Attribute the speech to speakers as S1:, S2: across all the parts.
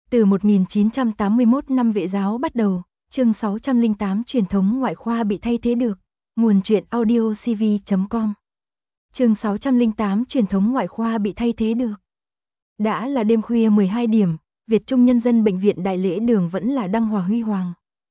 S1: Từ 1981 năm Vệ giáo bắt đầu, chương 608 truyền thống ngoại khoa bị thay thế được. Nguồn truyện audio cv.com. Chương 608 truyền thống ngoại khoa bị thay thế được. Đã là đêm khuya 12 điểm, Việt Trung Nhân dân Bệnh viện Đại Lễ Đường vẫn là đăng hòa huy hoàng.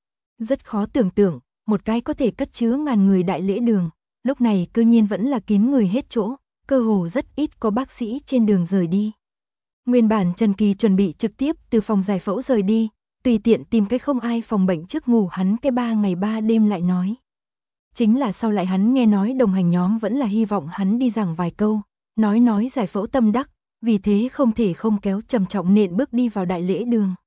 S1: Rất khó tưởng tượng, một cái có thể cất chứa ngàn người Đại Lễ Đường, lúc này cư nhiên vẫn là kín người hết chỗ, cơ hồ rất ít có bác sĩ trên đường rời đi. Nguyên bản Trần Kỳ chuẩn bị trực tiếp từ phòng giải phẫu rời đi, tùy tiện tìm cái không ai phòng bệnh trước ngủ hắn cái 3 ngày 3 đêm lại nói. Chính là sau lại hắn nghe nói đồng hành nhóm vẫn là hy vọng hắn đi giảng vài câu, nói giải phẫu tâm đắc, vì thế không thể không kéo trầm trọng nện bước đi vào Đại Lễ Đường.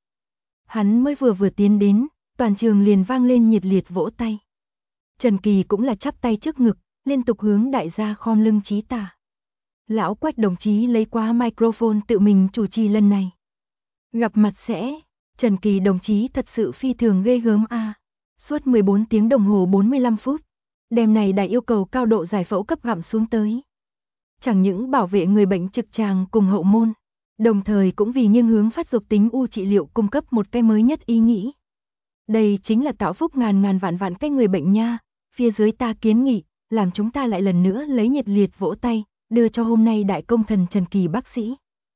S1: Hắn mới vừa tiến đến, toàn trường liền vang lên nhiệt liệt vỗ tay. Trần Kỳ cũng là chắp tay trước ngực, liên tục hướng đại gia khom lưng chí tả. Lão Quách đồng chí lấy qua microphone tự mình chủ trì lần này. Gặp mặt sẽ, Trần Kỳ đồng chí thật sự phi thường ghê gớm a. Suốt 14 tiếng đồng hồ 45 phút, đêm này đã yêu cầu cao độ giải phẫu cấp gặm xuống tới. Chẳng những bảo vệ người bệnh trực tràng cùng hậu môn, đồng thời cũng vì nghiêng hướng phát dục tính u trị liệu cung cấp một cái mới nhất ý nghĩ. Đây chính là tạo phúc ngàn vạn cái người bệnh nha, phía dưới ta kiến nghị, làm chúng ta lại lần nữa lấy nhiệt liệt vỗ tay, đưa cho hôm nay đại công thần Trần Kỳ bác sĩ.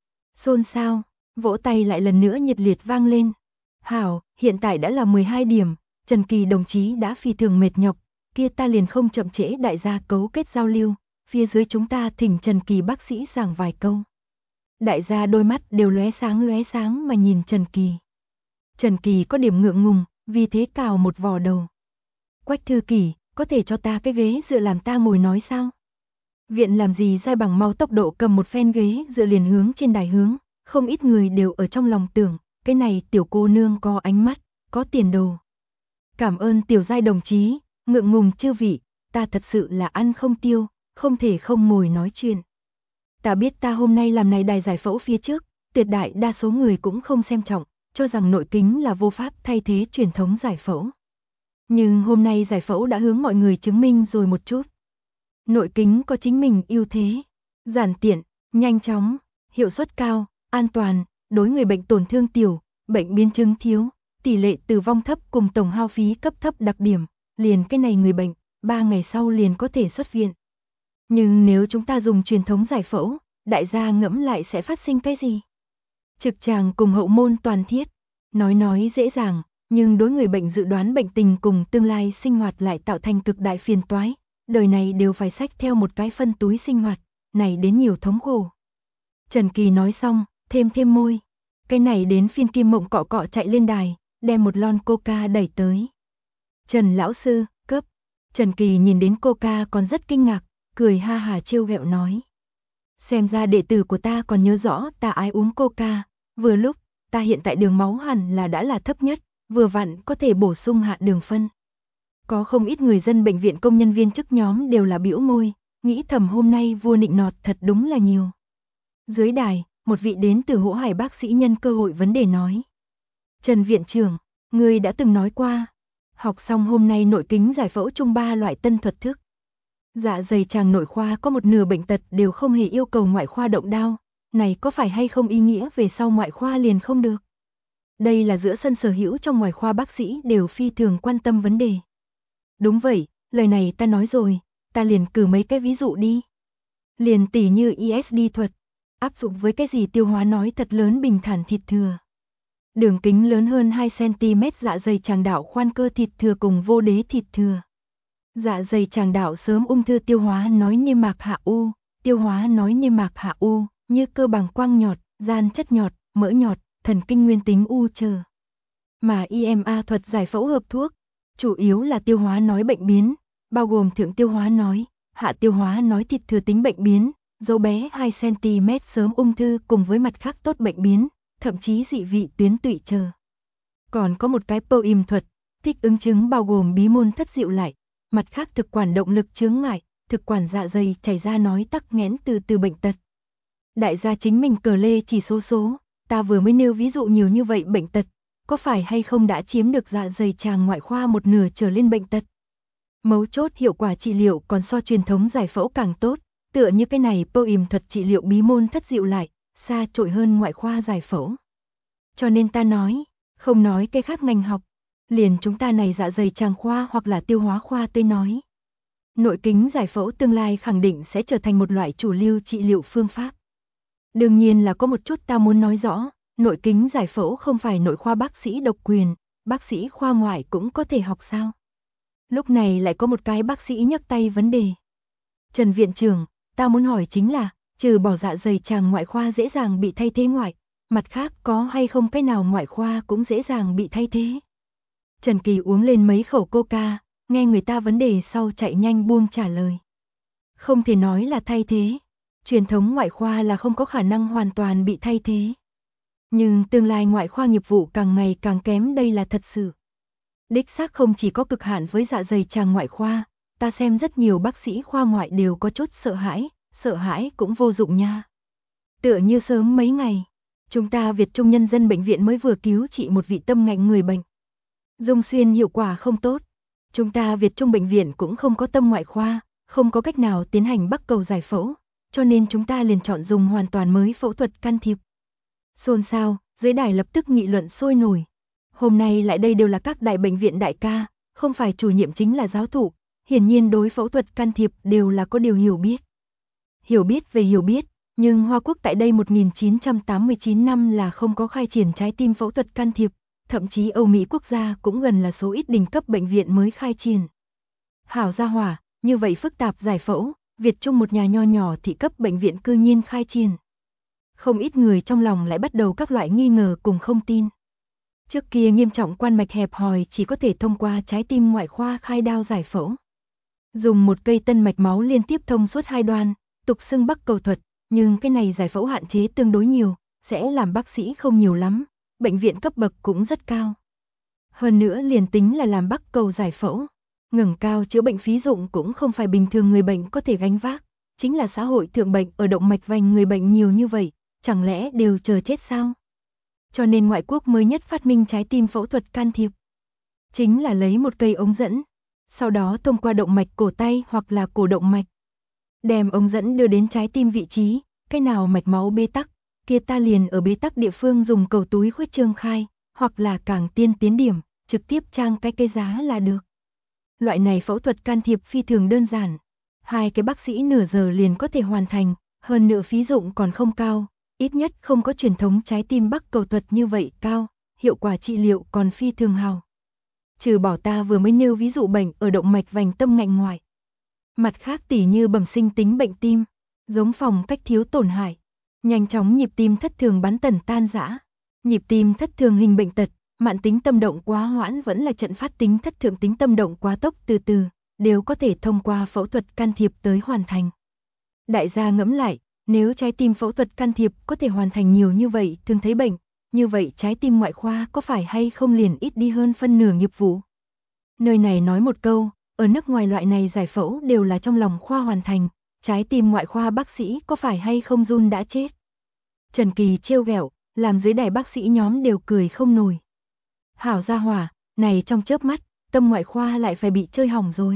S1: Xôn xao, vỗ tay lại lần nữa nhiệt liệt vang lên. Hảo, hiện tại đã là 12 điểm, Trần Kỳ đồng chí đã phi thường mệt nhọc, kia ta liền không chậm trễ đại gia cấu kết giao lưu, phía dưới chúng ta thỉnh Trần Kỳ bác sĩ giảng vài câu. Đại gia đôi mắt đều lóe sáng mà nhìn Trần Kỳ. Trần Kỳ có điểm ngượng ngùng, vì thế cào một vò đầu. Quách thư kỷ, có thể cho ta cái ghế dựa làm ta ngồi nói sao? Viện làm gì dai bằng mau tốc độ cầm một phen ghế dựa liền hướng trên đài hướng, không ít người đều ở trong lòng tưởng, cái này tiểu cô nương có ánh mắt, có tiền đồ. Cảm ơn tiểu giai đồng chí, ngượng ngùng chư vị, ta thật sự là ăn không tiêu, không thể không ngồi nói chuyện. Ta biết ta hôm nay làm này đài giải phẫu phía trước, tuyệt đại đa số người cũng không xem trọng, cho rằng nội kính là vô pháp thay thế truyền thống giải phẫu. Nhưng hôm nay giải phẫu đã hướng mọi người chứng minh rồi một chút. Nội kính có chính mình ưu thế, giản tiện, nhanh chóng, hiệu suất cao, an toàn, đối người bệnh tổn thương tiểu, bệnh biến chứng thiếu, tỷ lệ tử vong thấp cùng tổng hao phí cấp thấp đặc điểm, liền cái này người bệnh, 3 ngày sau liền có thể xuất viện. Nhưng nếu chúng ta dùng truyền thống giải phẫu, đại gia ngẫm lại sẽ phát sinh cái gì? Trực tràng cùng hậu môn toàn thiết, nói dễ dàng, nhưng đối người bệnh dự đoán bệnh tình cùng tương lai sinh hoạt lại tạo thành cực đại phiền toái. Đời này đều phải xách theo một cái phân túi sinh hoạt, này đến nhiều thống khổ. Trần Kỳ nói xong, thêm môi. Cái này đến phiên Kim Mộng cọ chạy lên đài, đem một lon coca đẩy tới. Trần lão sư, cấp. Trần Kỳ nhìn đến coca còn rất kinh ngạc, cười ha hà trêu ghẹo nói. Xem ra đệ tử của ta còn nhớ rõ ta ái uống coca, vừa lúc, ta hiện tại đường máu hẳn là đã là thấp nhất, vừa vặn có thể bổ sung hạ đường phân. Có không ít người dân bệnh viện công nhân viên chức nhóm đều là bĩu môi, nghĩ thầm hôm nay vua nịnh nọt thật đúng là nhiều. Dưới đài, một vị đến từ Hỗ Hải bác sĩ nhân cơ hội vấn đề nói. Trần viện trưởng, người đã từng nói qua, học xong hôm nay nội kính giải phẫu chung 3 loại tân thuật thức. Dạ dày tràng nội khoa có một nửa bệnh tật đều không hề yêu cầu ngoại khoa động đao, này có phải hay không ý nghĩa về sau ngoại khoa liền không được. Đây là giữa sân sở hữu trong ngoài khoa bác sĩ đều phi thường quan tâm vấn đề. Đúng vậy, lời này ta nói rồi, ta liền cử mấy cái ví dụ đi. Liền tỉ như ESD thuật, áp dụng với cái gì tiêu hóa nói thật lớn bình thản thịt thừa. Đường kính lớn hơn 2 cm dạ dày tràng đạo khoan cơ thịt thừa cùng vô đế thịt thừa. Dạ dày tràng đạo sớm ung thư tiêu hóa nói niêm mạc hạ u, tiêu hóa nói niêm mạc hạ u, như cơ bằng quang nhọt, gian chất nhọt, mỡ nhọt, thần kinh nguyên tính u chờ. Mà IMA thuật giải phẫu hợp thuốc, chủ yếu là tiêu hóa nói bệnh biến, bao gồm thượng tiêu hóa nói, hạ tiêu hóa nói thịt thừa tính bệnh biến, dấu bé 2 cm sớm ung thư cùng với mặt khác tốt bệnh biến, thậm chí dị vị tuyến tụy chờ. Còn có một cái POIM thuật, thích ứng chứng bao gồm bí môn thất diệu lại, mặt khác thực quản động lực chướng ngại, thực quản dạ dày chảy ra nói tắc nghẽn từ bệnh tật. Đại gia chính mình cờ lê chỉ số, ta vừa mới nêu ví dụ nhiều như vậy bệnh tật, có phải hay không đã chiếm được dạ dày tràng ngoại khoa một nửa trở lên bệnh tật. Mấu chốt hiệu quả trị liệu còn so truyền thống giải phẫu càng tốt, tựa như cái này POIM thuật trị liệu bí môn thất diệu lại, xa trội hơn ngoại khoa giải phẫu. Cho nên ta nói, không nói cái khác ngành học, liền chúng ta này dạ dày tràng khoa hoặc là tiêu hóa khoa tôi nói. Nội kính giải phẫu tương lai khẳng định sẽ trở thành một loại chủ lưu trị liệu phương pháp. Đương nhiên là có một chút ta muốn nói rõ, nội kính giải phẫu không phải nội khoa bác sĩ độc quyền, bác sĩ khoa ngoại cũng có thể học sao. Lúc này lại có một cái bác sĩ nhấc tay vấn đề. Trần viện trưởng, ta muốn hỏi chính là, trừ bỏ dạ dày tràng ngoại khoa dễ dàng bị thay thế ngoại, mặt khác có hay không cái nào ngoại khoa cũng dễ dàng bị thay thế. Trần Kỳ uống lên mấy khẩu coca, nghe người ta vấn đề sau chạy nhanh buông trả lời. Không thể nói là thay thế, truyền thống ngoại khoa là không có khả năng hoàn toàn bị thay thế. Nhưng tương lai ngoại khoa nghiệp vụ càng ngày càng kém đây là thật sự. Đích xác không chỉ có cực hạn với dạ dày tràng ngoại khoa, ta xem rất nhiều bác sĩ khoa ngoại đều có chút sợ hãi cũng vô dụng nha. Tựa như sớm mấy ngày, chúng ta Việt Trung Nhân dân bệnh viện mới vừa cứu trị một vị tâm ngạnh người bệnh. Dung xuyên hiệu quả không tốt. Chúng ta Việt Trung bệnh viện cũng không có tâm ngoại khoa, không có cách nào tiến hành bắc cầu giải phẫu, cho nên chúng ta liền chọn dùng hoàn toàn mới phẫu thuật can thiệp. Xôn xao, dưới đài lập tức nghị luận sôi nổi. Hôm nay lại đây đều là các đại bệnh viện đại ca, không phải chủ nhiệm chính là giáo thụ, hiển nhiên đối phẫu thuật can thiệp đều là có điều hiểu biết. Hiểu biết về hiểu biết, nhưng Hoa Quốc tại đây 1989 năm là không có khai triển trái tim phẫu thuật can thiệp, thậm chí Âu Mỹ quốc gia cũng gần là số ít đỉnh cấp bệnh viện mới khai triển. Hảo gia hỏa, như vậy phức tạp giải phẫu, Việt Trung một nhà nho nhỏ thị cấp bệnh viện cư nhiên khai triển. Không ít người trong lòng lại bắt đầu các loại nghi ngờ cùng không tin. Trước kia nghiêm trọng quan mạch hẹp hòi chỉ có thể thông qua trái tim ngoại khoa khai đao giải phẫu. Dùng một cây tân mạch máu liên tiếp thông suốt hai đoan, tục xưng bắc cầu thuật, nhưng cái này giải phẫu hạn chế tương đối nhiều, sẽ làm bác sĩ không nhiều lắm, bệnh viện cấp bậc cũng rất cao. Hơn nữa liền tính là làm bắc cầu giải phẫu, ngẩng cao chữa bệnh phí dụng cũng không phải bình thường người bệnh có thể gánh vác, chính là xã hội thượng bệnh ở động mạch vành người bệnh nhiều như vậy, chẳng lẽ đều chờ chết sao? Cho nên ngoại quốc mới nhất phát minh trái tim phẫu thuật can thiệp. Chính là lấy một cây ống dẫn, sau đó thông qua động mạch cổ tay hoặc là cổ động mạch. Đem ống dẫn đưa đến trái tim vị trí, cái nào mạch máu bế tắc, kia ta liền ở bế tắc địa phương dùng cầu túi khuếch trương khai, hoặc là càng tiên tiến điểm, trực tiếp trang cái cây giá là được. Loại này phẫu thuật can thiệp phi thường đơn giản, hai cái bác sĩ nửa giờ liền có thể hoàn thành, hơn nữa phí dụng còn không cao, ít nhất không có truyền thống trái tim bắc cầu thuật như vậy cao, hiệu quả trị liệu còn phi thường hào. Trừ bỏ ta vừa mới nêu ví dụ bệnh ở động mạch vành tâm ngạnh ngoại. Mặt khác tỉ như bẩm sinh tính bệnh tim, giống phòng cách thiếu tổn hại, nhanh chóng nhịp tim thất thường bắn tần tan rã, nhịp tim thất thường hình bệnh tật, mạn tính tâm động quá hoãn vẫn là trận phát tính thất thường tính tâm động quá tốc từ từ, đều có thể thông qua phẫu thuật can thiệp tới hoàn thành. Đại gia ngẫm lại, nếu trái tim phẫu thuật can thiệp có thể hoàn thành nhiều như vậy thường thấy bệnh, như vậy trái tim ngoại khoa có phải hay không liền ít đi hơn phân nửa nghiệp vụ? Nơi này nói một câu, ở nước ngoài loại này giải phẫu đều là trong lòng khoa hoàn thành, trái tim ngoại khoa bác sĩ có phải hay không run đã chết. Trần Kỳ trêu ghẹo, làm dưới đài bác sĩ nhóm đều cười không nổi. Hảo gia hỏa, này trong chớp mắt, tâm ngoại khoa lại phải bị chơi hỏng rồi.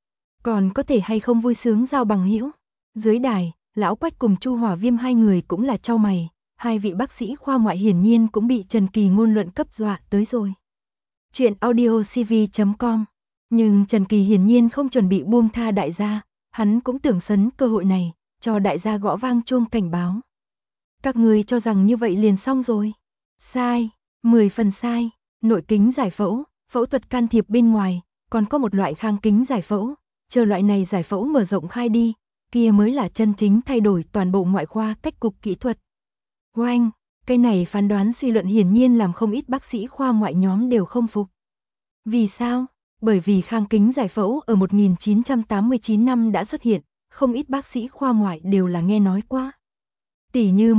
S1: Còn có thể hay không vui sướng giao bằng hữu? Dưới đài, Lão Quách cùng Chu Hỏa Viêm hai người cũng là chau mày, hai vị bác sĩ khoa ngoại hiển nhiên cũng bị Trần Kỳ ngôn luận cấp dọa tới rồi. Chuyện audiocv.com. Nhưng Trần Kỳ hiển nhiên không chuẩn bị buông tha đại gia, hắn cũng tưởng sấn cơ hội này, cho đại gia gõ vang chuông cảnh báo. Các người cho rằng như vậy liền xong rồi. Sai, 10 phần sai, nội kính giải phẫu, phẫu thuật can thiệp bên ngoài, còn có một loại khang kính giải phẫu, chờ loại này giải phẫu mở rộng khai đi, kia mới là chân chính thay đổi toàn bộ ngoại khoa cách cục kỹ thuật. Oanh, cái này phán đoán suy luận hiển nhiên làm không ít bác sĩ khoa ngoại nhóm đều không phục. Vì sao? Bởi vì khang kính giải phẫu ở 1989 năm đã xuất hiện, không ít bác sĩ khoa ngoại đều là nghe nói qua. Tỷ như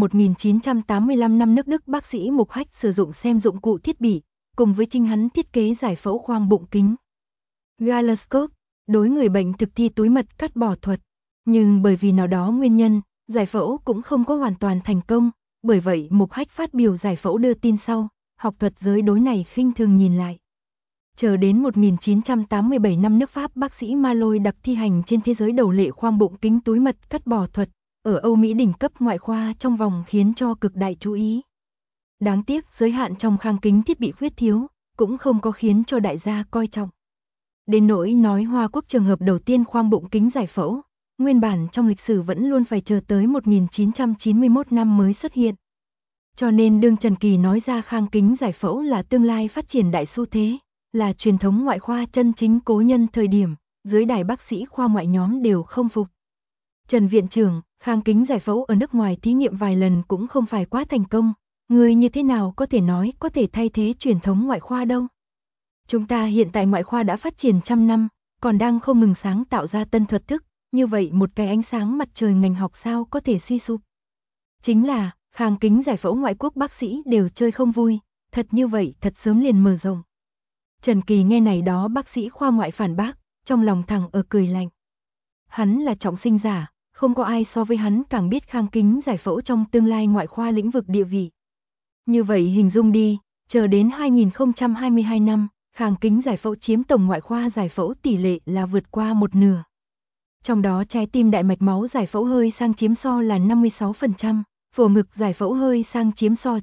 S1: 1985 năm nước Đức bác sĩ Mục Hách sử dụng xem dụng cụ thiết bị, cùng với chính hắn thiết kế giải phẫu khoang bụng kính. Galascope, đối người bệnh thực thi túi mật cắt bỏ thuật. Nhưng bởi vì nào đó nguyên nhân, giải phẫu cũng không có hoàn toàn thành công, bởi vậy Mục Hách phát biểu giải phẫu đưa tin sau, học thuật giới đối này khinh thường nhìn lại. Chờ đến 1987 năm nước Pháp bác sĩ Malloy đặc thi hành trên thế giới đầu lệ khoang bụng kính túi mật cắt bỏ thuật, ở Âu Mỹ đỉnh cấp ngoại khoa trong vòng khiến cho cực đại chú ý. Đáng tiếc giới hạn trong khang kính thiết bị khuyết thiếu, cũng không có khiến cho đại gia coi trọng. Đến nỗi nói Hoa Quốc trường hợp đầu tiên khoang bụng kính giải phẫu, nguyên bản trong lịch sử vẫn luôn phải chờ tới 1991 năm mới xuất hiện. Cho nên đương Trần Kỳ nói ra khang kính giải phẫu là tương lai phát triển đại xu thế, là truyền thống ngoại khoa chân chính cố nhân thời điểm, dưới đài bác sĩ khoa ngoại nhóm đều không phục. Trần viện trưởng, khang kính giải phẫu ở nước ngoài thí nghiệm vài lần cũng không phải quá thành công, người như thế nào có thể nói có thể thay thế truyền thống ngoại khoa đâu. Chúng ta hiện tại ngoại khoa đã phát triển trăm năm, còn đang không ngừng sáng tạo ra tân thuật thức, như vậy một cái ánh sáng mặt trời ngành học sao có thể suy sụp. Chính là, khang kính giải phẫu ngoại quốc bác sĩ đều chơi không vui, thật như vậy thật sớm liền mở rộng. Trần Kỳ nghe này đó bác sĩ khoa ngoại phản bác, trong lòng thẳng ở cười lạnh. Hắn là trọng sinh giả, không có ai so với hắn càng biết khang kính giải phẫu trong tương lai ngoại khoa lĩnh vực địa vị. Như vậy hình dung đi, chờ đến 2022 năm, khang kính giải phẫu chiếm tổng ngoại khoa giải phẫu tỷ lệ là vượt qua một nửa. Trong đó trái tim đại mạch máu giải phẫu hơi sang chiếm so là 56%, phổ ngực giải phẫu hơi sang chiếm so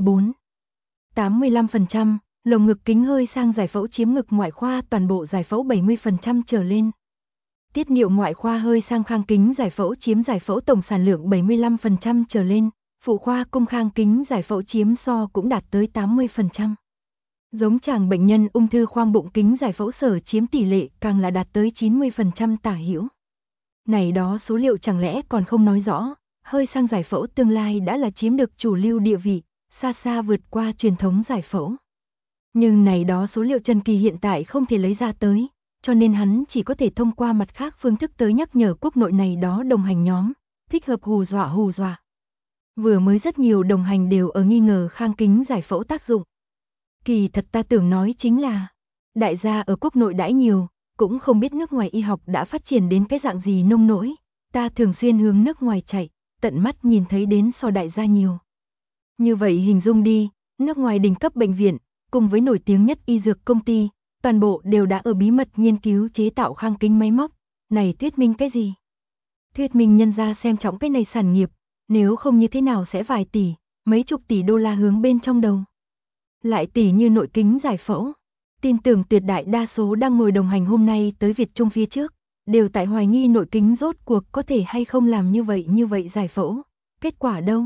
S1: 85%, lồng ngực kính hơi sang giải phẫu chiếm ngực ngoại khoa toàn bộ giải phẫu 70% trở lên. Tiết niệu ngoại khoa hơi sang khang kính giải phẫu chiếm giải phẫu tổng sản lượng 75% trở lên, phụ khoa cung khang kính giải phẫu chiếm so cũng đạt tới 80%. Giống chàng bệnh nhân ung thư khoang bụng kính giải phẫu sở chiếm tỷ lệ càng là đạt tới 90% tả hữu. Này đó số liệu chẳng lẽ còn không nói rõ, hơi sang giải phẫu tương lai đã là chiếm được chủ lưu địa vị, xa xa vượt qua truyền thống giải phẫu. Nhưng này đó số liệu Trần Kỳ hiện tại không thể lấy ra tới, cho nên hắn chỉ có thể thông qua mặt khác phương thức tới nhắc nhở quốc nội này đó đồng hành nhóm, thích hợp hù dọa. Vừa mới rất nhiều đồng hành đều ở nghi ngờ khang kính giải phẫu tác dụng. Kỳ thật ta tưởng nói chính là, đại gia ở quốc nội đãi nhiều, cũng không biết nước ngoài y học đã phát triển đến cái dạng gì nông nỗi, ta thường xuyên hướng nước ngoài chạy, tận mắt nhìn thấy đến so đại gia nhiều. Như vậy hình dung đi, nước ngoài đỉnh cấp bệnh viện, cùng với nổi tiếng nhất y dược công ty, toàn bộ đều đã ở bí mật nghiên cứu chế tạo khang kính máy móc, này thuyết minh cái gì? Thuyết minh nhân gia xem trọng cái này sản nghiệp, nếu không như thế nào sẽ vài tỷ, mấy chục tỷ đô la hướng bên trong đầu. Lại tỷ như nội kính giải phẫu, tin tưởng tuyệt đại đa số đang ngồi đồng hành hôm nay tới Việt Trung phía trước, đều tại hoài nghi nội kính rốt cuộc có thể hay không làm như vậy giải phẫu. Kết quả đâu?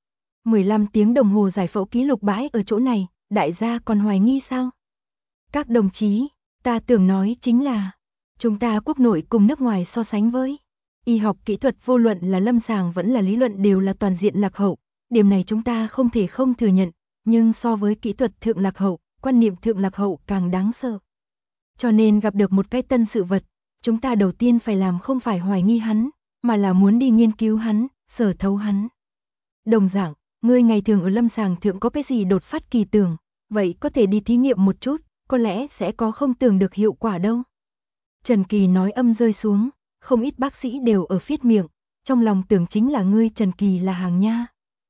S1: 15 tiếng đồng hồ giải phẫu ký lục bãi ở chỗ này, đại gia còn hoài nghi sao? Các đồng chí, ta tưởng nói chính là, chúng ta quốc nội cùng nước ngoài so sánh với, y học kỹ thuật vô luận là lâm sàng vẫn là lý luận đều là toàn diện lạc hậu, điểm này chúng ta không thể không thừa nhận, nhưng so với kỹ thuật thượng lạc hậu, quan niệm thượng lạc hậu càng đáng sợ. Cho nên gặp được một cái tân sự vật, chúng ta đầu tiên phải làm không phải hoài nghi hắn, mà là muốn đi nghiên cứu hắn, sở thấu hắn. Đồng dạng, ngươi ngày thường ở lâm sàng thượng có cái gì đột phát kỳ tưởng, vậy có thể đi thí nghiệm một chút, có lẽ sẽ có không tưởng được hiệu quả đâu. Trần Kỳ nói âm rơi xuống, không ít bác sĩ đều ở phiết miệng, trong lòng tưởng chính là ngươi Trần Kỳ là hàng nha.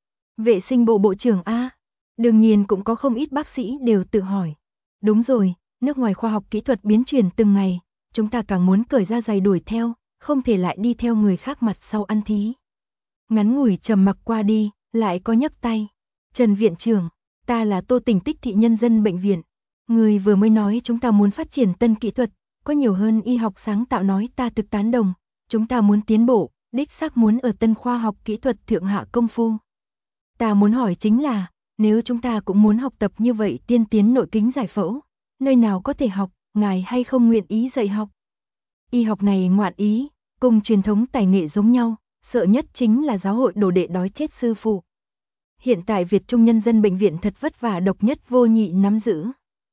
S1: Vệ sinh bộ bộ trưởng A, đương nhiên cũng có không ít bác sĩ đều tự hỏi. Đúng rồi, nước ngoài khoa học kỹ thuật biến chuyển từng ngày, chúng ta càng muốn cởi ra giày đuổi theo, không thể lại đi theo người khác mặt sau ăn thí. Ngắn ngủi trầm mặc qua đi, lại có nhấc tay. Trần viện trưởng, ta là Tô Tỉnh Tích Thị Nhân dân Bệnh viện. Người vừa mới nói chúng ta muốn phát triển tân kỹ thuật, có nhiều hơn y học sáng tạo nói ta thực tán đồng. Chúng ta muốn tiến bộ, đích xác muốn ở tân khoa học kỹ thuật thượng hạ công phu. Ta muốn hỏi chính là, nếu chúng ta cũng muốn học tập như vậy tiên tiến nội kính giải phẫu, nơi nào có thể học, ngài hay không nguyện ý dạy học? Y học này ngoạn ý, cùng truyền thống tài nghệ giống nhau, sợ nhất chính là giáo hội đồ đệ đói chết sư phụ. Hiện tại Việt Trung Nhân dân Bệnh viện thật vất vả độc nhất vô nhị nắm giữ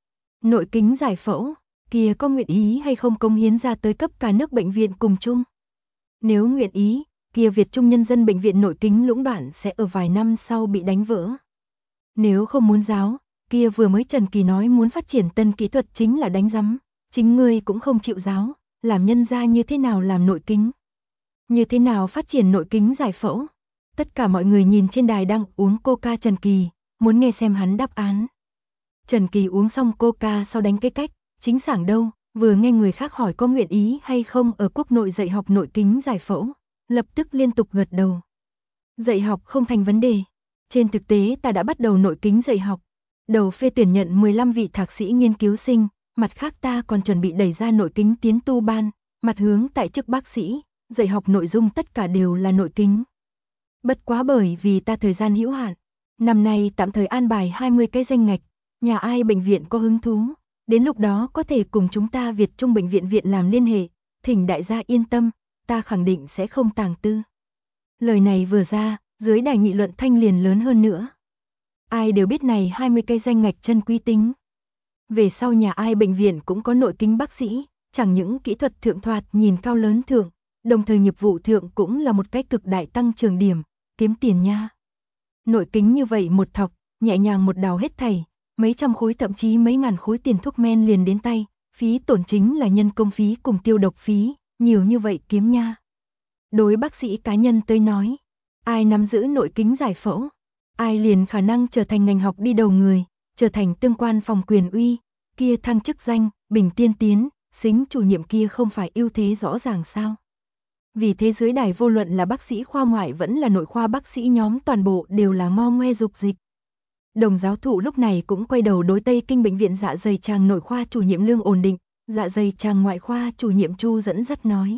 S1: nội kính giải phẫu, kia có nguyện ý hay không cống hiến ra tới cấp cả nước bệnh viện cùng chung? Nếu nguyện ý, kia Việt Trung Nhân dân Bệnh viện nội kính lũng đoạn sẽ ở vài năm sau bị đánh vỡ. Nếu không muốn giáo, kia vừa mới Trần Kỳ nói muốn phát triển tân kỹ thuật chính là đánh rắm, chính ngươi cũng không chịu giáo, làm nhân gia như thế nào làm nội kính? Như thế nào phát triển nội kính giải phẫu? Tất cả mọi người nhìn trên đài đang uống coca Trần Kỳ, muốn nghe xem hắn đáp án. Trần Kỳ uống xong coca sau đánh cái cách, chính sảng đâu, vừa nghe người khác hỏi có nguyện ý hay không ở quốc nội dạy học nội kính giải phẫu, lập tức liên tục gật đầu. Dạy học không thành vấn đề. Trên thực tế ta đã bắt đầu nội kính dạy học. Đầu phê tuyển nhận 15 vị thạc sĩ nghiên cứu sinh, mặt khác ta còn chuẩn bị đẩy ra nội kính tiến tu ban, mặt hướng tại chức bác sĩ, dạy học nội dung tất cả đều là nội kính. Bất quá bởi vì ta thời gian hữu hạn, năm nay tạm thời an bài 20 cái danh ngạch, nhà ai bệnh viện có hứng thú, đến lúc đó có thể cùng chúng ta Việt Trung bệnh viện viện làm liên hệ, thỉnh đại gia yên tâm, ta khẳng định sẽ không tàng tư. Lời này vừa ra, dưới đài nghị luận thanh liền lớn hơn nữa. Ai đều biết này 20 cái danh ngạch chân quý tính. Về sau nhà ai bệnh viện cũng có nội kính bác sĩ, chẳng những kỹ thuật thượng thoạt nhìn cao lớn thượng, đồng thời nghiệp vụ thượng cũng là một cái cực đại tăng trưởng điểm, kiếm tiền nha. Nội kính như vậy một thọc, nhẹ nhàng một đào hết thảy, mấy trăm khối thậm chí mấy ngàn khối tiền thuốc men liền đến tay, phí tổn chính là nhân công phí cùng tiêu độc phí, nhiều như vậy kiếm nha. Đối bác sĩ cá nhân tới nói, ai nắm giữ nội kính giải phẫu, ai liền khả năng trở thành ngành học đi đầu người, trở thành tương quan phòng quyền uy, kia thăng chức danh, bình tiên tiến, xính chủ nhiệm kia không phải ưu thế rõ ràng sao. Vì thế dưới đài vô luận là bác sĩ khoa ngoại vẫn là nội khoa bác sĩ nhóm toàn bộ đều là ngo ngoe dục dịch. Đồng giáo thụ lúc này cũng quay đầu đối Tây Kinh bệnh viện dạ dày tràng nội khoa chủ nhiệm Lương ổn định, dạ dày tràng ngoại khoa chủ nhiệm Chu dẫn dắt nói.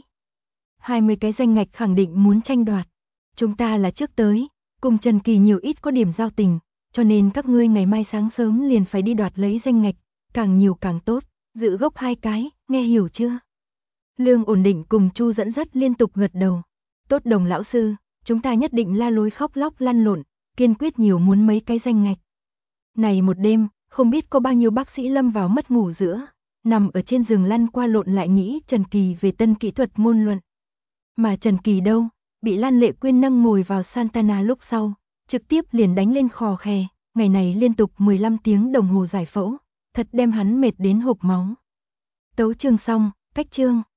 S1: 20 cái danh ngạch khẳng định muốn tranh đoạt. Chúng ta là trước tới, cùng Trần Kỳ nhiều ít có điểm giao tình, cho nên các ngươi ngày mai sáng sớm liền phải đi đoạt lấy danh ngạch, càng nhiều càng tốt, giữ gốc 2 cái, nghe hiểu chưa? Lương ổn định cùng Chu dẫn dắt liên tục gật đầu. Tốt Đồng lão sư, chúng ta nhất định la lối khóc lóc lăn lộn, kiên quyết nhiều muốn mấy cái danh ngạch. Này một đêm, không biết có bao nhiêu bác sĩ lâm vào mất ngủ giữa, nằm ở trên giường lăn qua lộn lại nghĩ Trần Kỳ về tân kỹ thuật môn luận. Mà Trần Kỳ đâu, bị Lan Lệ Quyên nâng ngồi vào Santana lúc sau, trực tiếp liền đánh lên khò khè, ngày này liên tục 15 tiếng đồng hồ giải phẫu, thật đem hắn mệt đến hộc máu. Tấu chương xong, cách chương.